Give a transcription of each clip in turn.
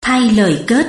Thay lời kết.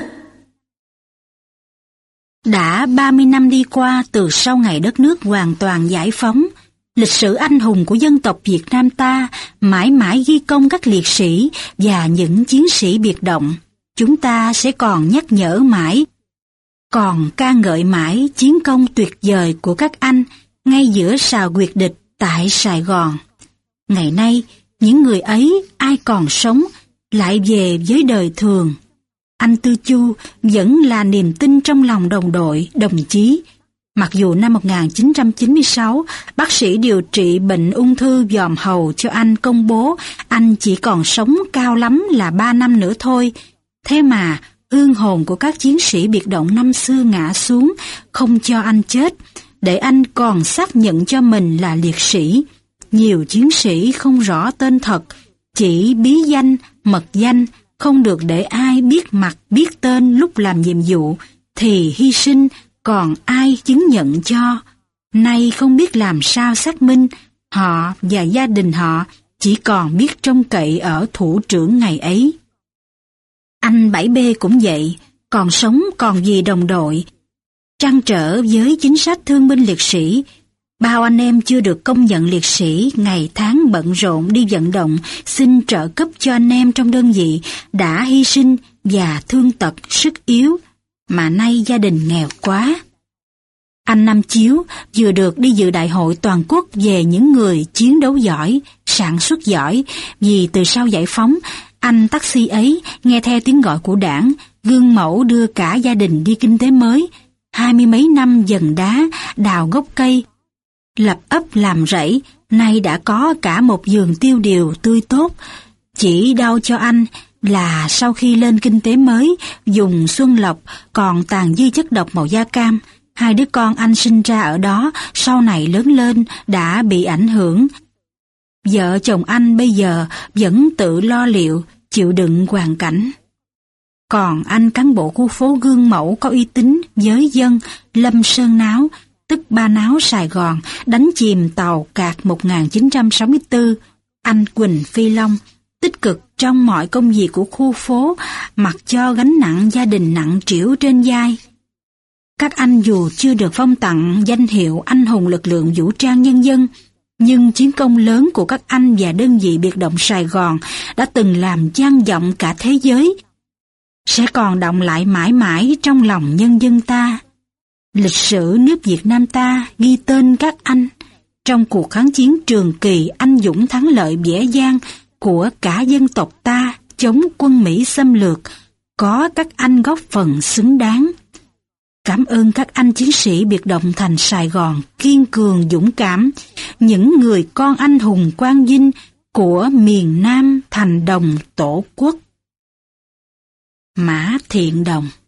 Đã 30 năm đi qua từ sau ngày đất nước hoàn toàn giải phóng, lịch sử anh hùng của dân tộc Việt Nam ta mãi mãi ghi công các liệt sĩ và những chiến sĩ biệt động. Chúng ta sẽ còn nhắc nhở mãi, còn ca ngợi mãi chiến công tuyệt vời của các anh ngay giữa sào huyệt địch tại Sài Gòn. Ngày nay, những người ấy ai còn sống lại về với đời thường. Anh Tư Chu vẫn là niềm tin trong lòng đồng đội, đồng chí. Mặc dù năm 1996, bác sĩ điều trị bệnh ung thư dòm hầu cho anh công bố anh chỉ còn sống cao lắm là 3 năm nữa thôi. Thế mà, hương hồn của các chiến sĩ biệt động năm xưa ngã xuống, không cho anh chết, để anh còn xác nhận cho mình là liệt sĩ. Nhiều chiến sĩ không rõ tên thật, chỉ bí danh, mật danh, không được để ai biết mặt biết tên lúc làm nhiệm vụ, thì hy sinh, còn ai chứng nhận cho. Nay không biết làm sao xác minh, họ và gia đình họ chỉ còn biết trông cậy ở thủ trưởng ngày ấy. Anh 7B cũng vậy, còn sống còn vì đồng đội. Trăn trở với chính sách thương binh liệt sĩ, bao anh em chưa được công nhận liệt sĩ ngày tháng bận rộn đi vận động xin trợ cấp cho anh em trong đơn vị đã hy sinh và thương tật sức yếu, mà nay gia đình nghèo quá. Anh Năm Chiếu vừa được đi dự đại hội toàn quốc về những người chiến đấu giỏi, sản xuất giỏi, vì từ sau giải phóng, anh taxi ấy nghe theo tiếng gọi của đảng, gương mẫu đưa cả gia đình đi kinh tế mới, 20 mấy năm dần đá, đào gốc cây, lập ấp làm rẫy, nay đã có cả một vườn tiêu điều tươi tốt. Chỉ đau cho anh là sau khi lên kinh tế mới, dùng Xuân Lộc còn tàn dư chất độc màu da cam. 2 đứa con anh sinh ra ở đó, sau này lớn lên đã bị ảnh hưởng. Vợ chồng anh bây giờ vẫn tự lo liệu, chịu đựng hoàn cảnh. Còn anh cán bộ khu phố gương mẫu có uy tín với dân Lâm Sơn Náo, tức Ba Náo Sài Gòn, đánh chìm tàu Cạc 1964, anh Quỳnh Phi Long, tích cực trong mọi công việc của khu phố, mặc cho gánh nặng gia đình nặng trĩu trên vai. Các anh dù chưa được phong tặng danh hiệu anh hùng lực lượng vũ trang nhân dân, nhưng chiến công lớn của các anh và đơn vị biệt động Sài Gòn đã từng làm vang vọng cả thế giới, sẽ còn đọng lại mãi mãi trong lòng nhân dân ta. Lịch sử nước Việt Nam ta ghi tên các anh trong cuộc kháng chiến trường kỳ anh dũng thắng lợi vẻ vang của cả dân tộc ta chống quân Mỹ xâm lược, có các anh góp phần xứng đáng. Cảm ơn các anh chiến sĩ biệt động thành Sài Gòn kiên cường dũng cảm, những người con anh hùng quang vinh của miền Nam thành đồng Tổ quốc. Mã Thiện Đồng.